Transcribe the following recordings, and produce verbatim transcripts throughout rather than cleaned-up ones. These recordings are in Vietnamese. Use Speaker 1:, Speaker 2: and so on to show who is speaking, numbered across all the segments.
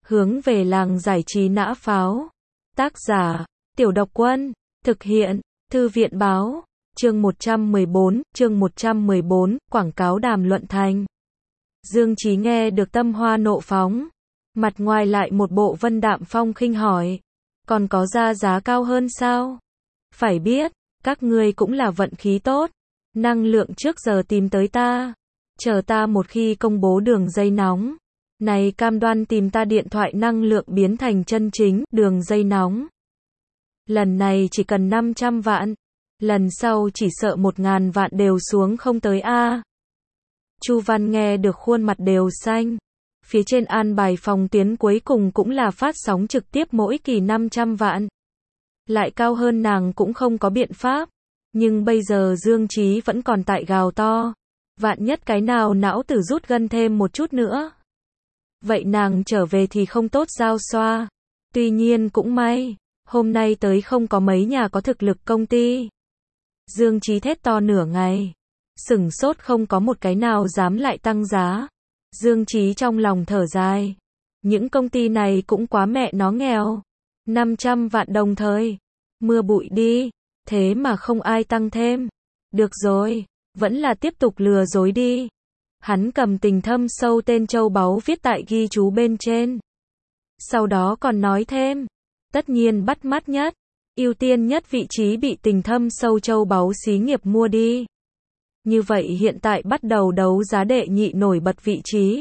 Speaker 1: Hướng về làng giải trí nã pháo. Tác giả, Tiểu Độc Quân. Thực hiện, Thư viện báo. Chương một trăm mười bốn, chương một trăm mười bốn, quảng cáo đàm luận thành. Dương Chí nghe được tâm hoa nộ phóng. Mặt ngoài lại một bộ vân đạm phong khinh hỏi. Còn có ra giá cao hơn sao? Phải biết, các ngươi cũng là vận khí tốt. Năng lượng trước giờ tìm tới ta. Chờ ta một khi công bố đường dây nóng. Này cam đoan tìm ta điện thoại năng lượng biến thành chân chính đường dây nóng. Lần này chỉ cần năm trăm vạn. Lần sau chỉ sợ một ngàn vạn đều xuống không tới a. Chu Văn nghe được khuôn mặt đều xanh. Phía trên an bài phòng tuyến cuối cùng cũng là phát sóng trực tiếp mỗi kỳ năm trăm vạn. Lại cao hơn nàng cũng không có biện pháp. Nhưng bây giờ Dương Chí vẫn còn tại gào to. Vạn nhất cái nào não tử rút gân thêm một chút nữa. Vậy nàng trở về thì không tốt giao xoa. Tuy nhiên cũng may, hôm nay tới không có mấy nhà có thực lực công ty. Dương Chí thét to nửa ngày. Sửng sốt không có một cái nào dám lại tăng giá. Dương Chí trong lòng thở dài. Những công ty này cũng quá mẹ nó nghèo. năm trăm vạn đồng thời. Mưa bụi đi. Thế mà không ai tăng thêm. Được rồi, vẫn là tiếp tục lừa dối đi. Hắn cầm tình thâm sâu tên châu báu viết tại ghi chú bên trên. Sau đó còn nói thêm. Tất nhiên bắt mắt nhất. Ưu tiên nhất vị trí bị tình thâm sâu châu báu xí nghiệp mua đi. Như vậy hiện tại bắt đầu đấu giá đệ nhị nổi bật vị trí.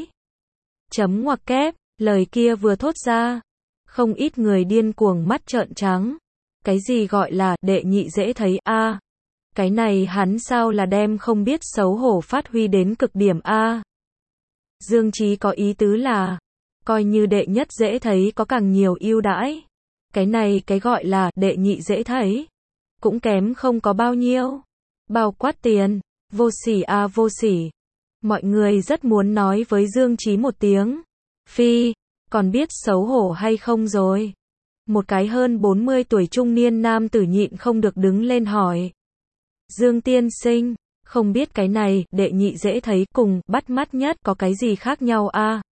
Speaker 1: Chấm ngoặc kép, lời kia vừa thốt ra. Không ít người điên cuồng mắt trợn trắng. Cái gì gọi là đệ nhị dễ thấy a? À, cái này hắn sao là đem không biết xấu hổ phát huy đến cực điểm a? À, Dương Chí có ý tứ là, coi như đệ nhất dễ thấy có càng nhiều ưu đãi. Cái này cái gọi là đệ nhị dễ thấy. Cũng kém không có bao nhiêu. Bao quát tiền. Vô sỉ a à, vô sỉ. Mọi người rất muốn nói với Dương Chí một tiếng. Phi, còn biết xấu hổ hay không rồi? Một cái hơn bốn mươi tuổi trung niên nam tử nhịn không được đứng lên hỏi. Dương tiên sinh, không biết cái này, đệ nhị dễ thấy cùng bắt mắt nhất có cái gì khác nhau a? À?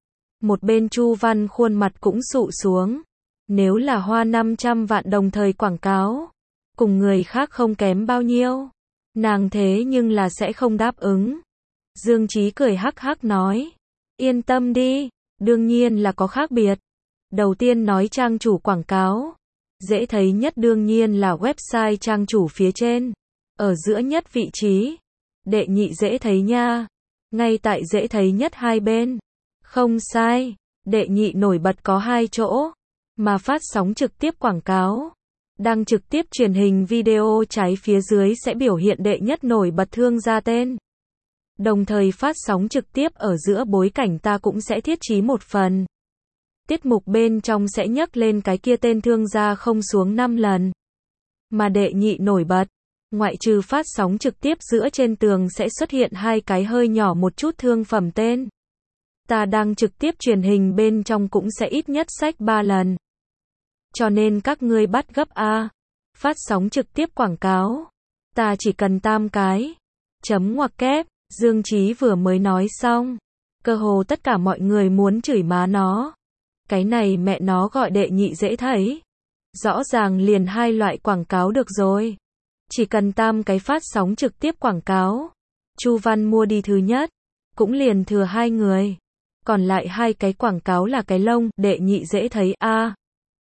Speaker 1: Một bên Chu Văn khuôn mặt cũng sụ xuống. Nếu là hoa năm trăm vạn đồng thời quảng cáo, cùng người khác không kém bao nhiêu. Nàng thế nhưng là sẽ không đáp ứng. Dương Chí cười hắc hắc nói. Yên tâm đi, đương nhiên là có khác biệt. Đầu tiên nói trang chủ quảng cáo. Dễ thấy nhất đương nhiên là website trang chủ phía trên. Ở giữa nhất vị trí. Đệ nhị dễ thấy nha. Ngay tại dễ thấy nhất hai bên. Không sai. Đệ nhị nổi bật có hai chỗ. Mà phát sóng trực tiếp quảng cáo. Đăng trực tiếp truyền hình video trái phía dưới sẽ biểu hiện đệ nhất nổi bật thương gia tên. Đồng thời phát sóng trực tiếp ở giữa bối cảnh ta cũng sẽ thiết trí một phần. Tiết mục bên trong sẽ nhắc lên cái kia tên thương gia không xuống năm lần. Mà đệ nhị nổi bật, ngoại trừ phát sóng trực tiếp giữa trên tường sẽ xuất hiện hai cái hơi nhỏ một chút thương phẩm tên. Ta đang trực tiếp truyền hình bên trong cũng sẽ ít nhất sách ba lần. Cho nên các ngươi bắt gấp a. Phát sóng trực tiếp quảng cáo. Ta chỉ cần tam cái. Chấm ngoặc kép, Dương Chí vừa mới nói xong. Cơ hồ tất cả mọi người muốn chửi má nó. Cái này mẹ nó gọi đệ nhị dễ thấy. Rõ ràng liền hai loại quảng cáo được rồi. Chỉ cần tam cái phát sóng trực tiếp quảng cáo. Chu Văn mua đi thứ nhất. Cũng liền thừa hai người. Còn lại hai cái quảng cáo là cái lông, đệ nhị dễ thấy a. À,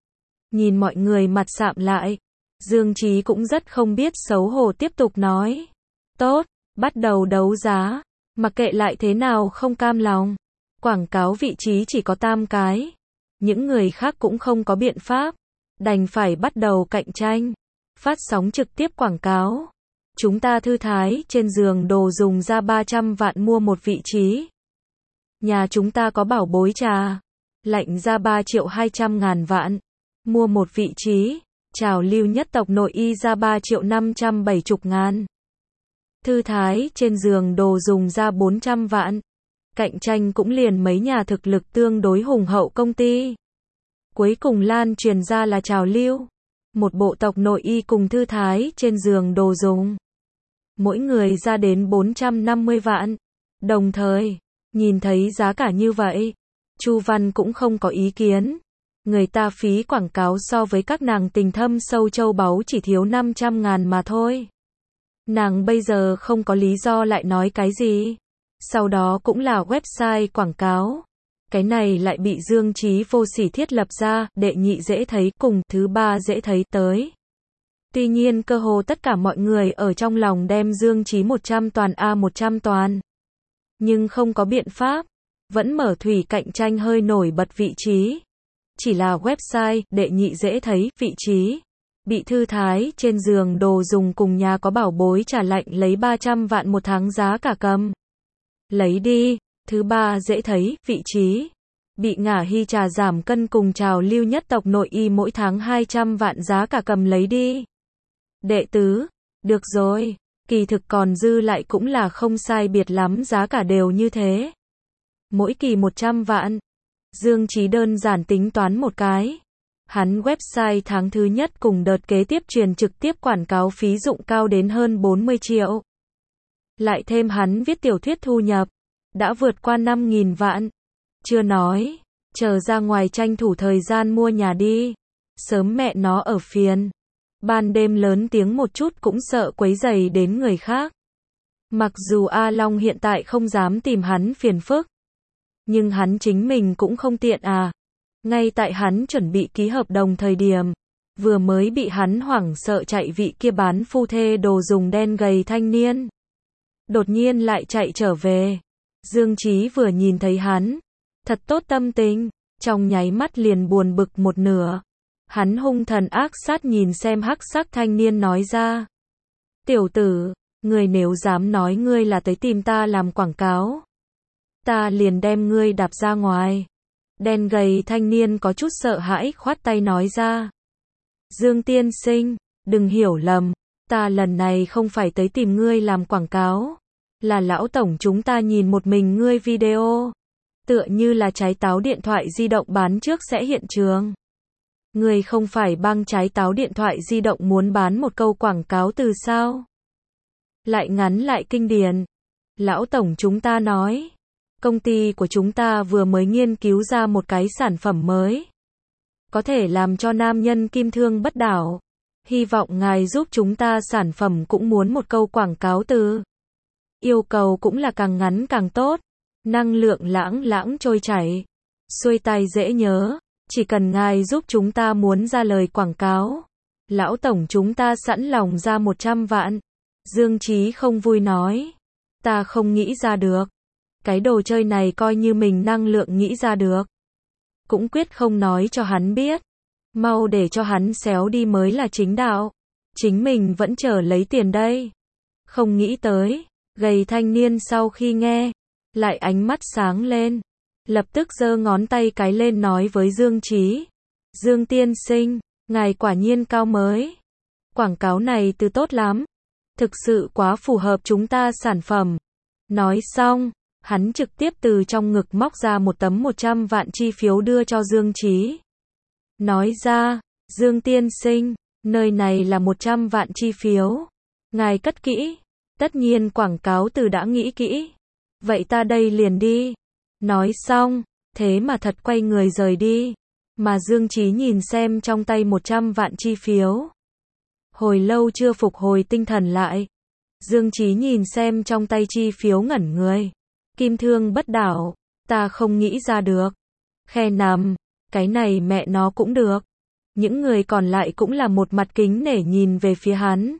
Speaker 1: nhìn mọi người mặt sạm lại. Dương Chí cũng rất không biết xấu hổ tiếp tục nói. Tốt, bắt đầu đấu giá. Mặc kệ lại thế nào không cam lòng. Quảng cáo vị trí chỉ có tam cái. Những người khác cũng không có biện pháp. Đành phải bắt đầu cạnh tranh. Phát sóng trực tiếp quảng cáo. Chúng ta thư thái trên giường đồ dùng ra ba trăm vạn mua một vị trí. Nhà chúng ta có bảo bối trà. Lạnh ra ba triệu hai trăm ngàn vạn. Mua một vị trí. Trào lưu nhất tộc nội y ra ba triệu năm trăm bảy mươi ngàn. Thư thái trên giường đồ dùng ra bốn trăm vạn. Cạnh tranh cũng liền mấy nhà thực lực tương đối hùng hậu công ty. Cuối cùng lan truyền ra là trào lưu. Một bộ tộc nội y cùng thư thái trên giường đồ dùng. Mỗi người ra đến bốn trăm năm mươi vạn. Đồng thời, nhìn thấy giá cả như vậy, Chu Văn cũng không có ý kiến. Người ta phí quảng cáo so với các nàng tình thâm sâu châu báu chỉ thiếu năm trăm ngàn mà thôi. Nàng bây giờ không có lý do lại nói cái gì. Sau đó cũng là website quảng cáo. Cái này lại bị Dương Chí vô sỉ thiết lập ra, đệ nhị dễ thấy cùng thứ ba dễ thấy tới. Tuy nhiên cơ hồ tất cả mọi người ở trong lòng đem Dương Chí một trăm toàn a một trăm toàn. Nhưng không có biện pháp, vẫn mở thủy cạnh tranh hơi nổi bật vị trí. Chỉ là website, đệ nhị dễ thấy, vị trí. Bị thư thái trên giường đồ dùng cùng nhà có bảo bối trả lạnh lấy ba trăm vạn một tháng giá cả cầm. Lấy đi, thứ ba dễ thấy, vị trí. Bị ngả hy trà giảm cân cùng trào lưu nhất tộc nội y mỗi tháng hai trăm vạn giá cả cầm lấy đi. Đệ tứ, được rồi, kỳ thực còn dư lại cũng là không sai biệt lắm giá cả đều như thế. Mỗi kỳ một trăm vạn. Dương Chí đơn giản tính toán một cái. Hắn website tháng thứ nhất cùng đợt kế tiếp truyền trực tiếp quảng cáo phí dụng cao đến hơn bốn mươi triệu. Lại thêm hắn viết tiểu thuyết thu nhập, đã vượt qua năm nghìn vạn. Chưa nói, chờ ra ngoài tranh thủ thời gian mua nhà đi. Sớm mẹ nó ở phiền. Ban đêm lớn tiếng một chút cũng sợ quấy rầy đến người khác. Mặc dù A Long hiện tại không dám tìm hắn phiền phức. Nhưng hắn chính mình cũng không tiện à. Ngay tại hắn chuẩn bị ký hợp đồng thời điểm, vừa mới bị hắn hoảng sợ chạy vị kia bán phu thê đồ dùng đen gầy thanh niên. Đột nhiên lại chạy trở về. Dương Chí vừa nhìn thấy hắn, thật tốt tâm tình, trong nháy mắt liền buồn bực một nửa. Hắn hung thần ác sát nhìn xem hắc sắc thanh niên nói ra. Tiểu tử, ngươi nếu dám nói ngươi là tới tìm ta làm quảng cáo, ta liền đem ngươi đạp ra ngoài. Đen gầy thanh niên có chút sợ hãi khoát tay nói ra. Dương tiên sinh, đừng hiểu lầm, ta lần này không phải tới tìm ngươi làm quảng cáo. Là lão tổng chúng ta nhìn một mình ngươi video. Tựa như là trái táo điện thoại di động bán trước sẽ hiện trường. Ngươi không phải băng trái táo điện thoại di động muốn bán một câu quảng cáo từ sao? Lại ngắn lại kinh điển. Lão tổng chúng ta nói. Công ty của chúng ta vừa mới nghiên cứu ra một cái sản phẩm mới. Có thể làm cho nam nhân kim thương bất đảo. Hy vọng ngài giúp chúng ta sản phẩm cũng muốn một câu quảng cáo từ. Yêu cầu cũng là càng ngắn càng tốt. Năng lượng lãng lãng trôi chảy. Xuôi tai dễ nhớ. Chỉ cần ngài giúp chúng ta muốn ra lời quảng cáo. Lão tổng chúng ta sẵn lòng ra một trăm vạn. Dương Chí không vui nói. Ta không nghĩ ra được. Cái đồ chơi này coi như mình năng lượng nghĩ ra được. Cũng quyết không nói cho hắn biết. Mau để cho hắn xéo đi mới là chính đạo. Chính mình vẫn chờ lấy tiền đây. Không nghĩ tới. Gầy thanh niên sau khi nghe. Lại ánh mắt sáng lên. Lập tức giơ ngón tay cái lên nói với Dương Chí. Dương tiên sinh, ngài quả nhiên cao mới. Quảng cáo này từ tốt lắm. Thực sự quá phù hợp chúng ta sản phẩm. Nói xong. Hắn trực tiếp từ trong ngực móc ra một tấm một trăm vạn chi phiếu đưa cho Dương Chí. Nói ra, Dương tiên sinh, nơi này là một trăm vạn chi phiếu. Ngài cất kỹ. Tất nhiên quảng cáo từ đã nghĩ kỹ. Vậy ta đây liền đi. Nói xong, thế mà thật quay người rời đi. Mà Dương Chí nhìn xem trong tay một trăm vạn chi phiếu. Hồi lâu chưa phục hồi tinh thần lại. Dương Chí nhìn xem trong tay chi phiếu ngẩn người. Kim thương bất đảo, ta không nghĩ ra được. Khe nằm, cái này mẹ nó cũng được. Những người còn lại cũng là một mặt kính nể nhìn về phía hắn.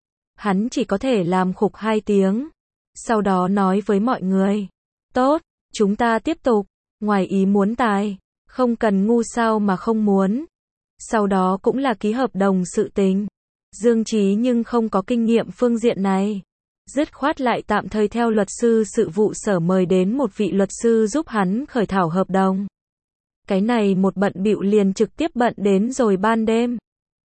Speaker 1: Hắn chỉ có thể làm khục hai tiếng. Sau đó nói với mọi người. Tốt, chúng ta tiếp tục. Ngoài ý muốn tài, không cần ngu sao mà không muốn. Sau đó cũng là ký hợp đồng sự tình. Dương Chí nhưng không có kinh nghiệm phương diện này. Dứt khoát lại tạm thời theo luật sư sự vụ sở mời đến một vị luật sư giúp hắn khởi thảo hợp đồng. Cái này một bận bịu liền trực tiếp bận đến rồi ban đêm.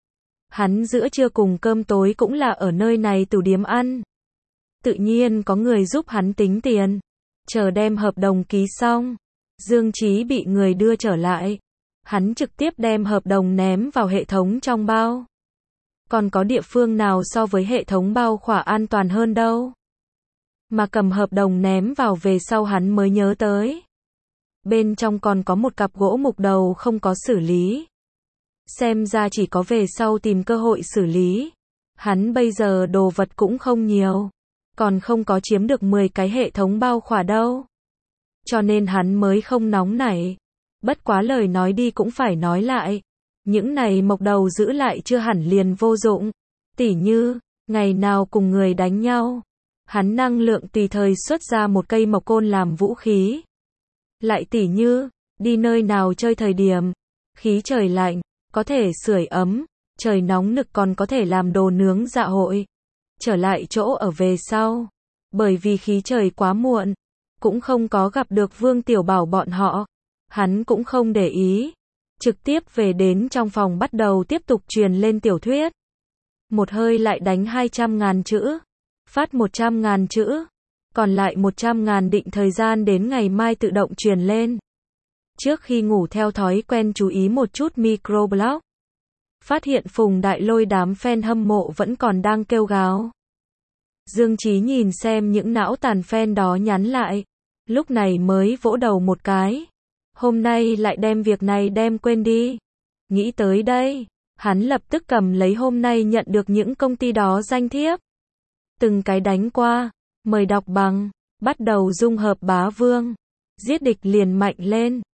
Speaker 1: Hắn giữa trưa cùng cơm tối cũng là ở nơi này tủ điếm ăn. Tự nhiên có người giúp hắn tính tiền. Chờ đem hợp đồng ký xong. Dương Chí bị người đưa trở lại. Hắn trực tiếp đem hợp đồng ném vào hệ thống trong bao. Còn có địa phương nào so với hệ thống bao khỏa an toàn hơn đâu. Mà cầm hợp đồng ném vào về sau hắn mới nhớ tới. Bên trong còn có một cặp gỗ mục đầu không có xử lý. Xem ra chỉ có về sau tìm cơ hội xử lý. Hắn bây giờ đồ vật cũng không nhiều. Còn không có chiếm được mười cái hệ thống bao khỏa đâu. Cho nên hắn mới không nóng nảy. Bất quá lời nói đi cũng phải nói lại. Những này mộc đầu giữ lại chưa hẳn liền vô dụng. Tỉ như, ngày nào cùng người đánh nhau. Hắn năng lượng tùy thời xuất ra một cây mộc côn làm vũ khí. Lại tỉ như, đi nơi nào chơi thời điểm. Khí trời lạnh, có thể sưởi ấm. Trời nóng nực còn có thể làm đồ nướng dạ hội. Trở lại chỗ ở về sau. Bởi vì khí trời quá muộn. Cũng không có gặp được Vương Tiểu Bảo bọn họ. Hắn cũng không để ý. Trực tiếp về đến trong phòng bắt đầu tiếp tục truyền lên tiểu thuyết. Một hơi lại đánh hai trăm ngàn chữ. Phát một trăm ngàn chữ. Còn lại một trăm ngàn định thời gian đến ngày mai tự động truyền lên. Trước khi ngủ theo thói quen chú ý một chút microblog. Phát hiện Phùng Đại Lôi đám fan hâm mộ vẫn còn đang kêu gào. Dương Chí nhìn xem những não tàn fan đó nhắn lại. Lúc này mới vỗ đầu một cái. Hôm nay lại đem việc này đem quên đi. Nghĩ tới đây, hắn lập tức cầm lấy hôm nay nhận được những công ty đó danh thiếp. Từng cái đánh qua, mời đọc bằng, bắt đầu dung hợp bá vương. Giết địch liền mạnh lên.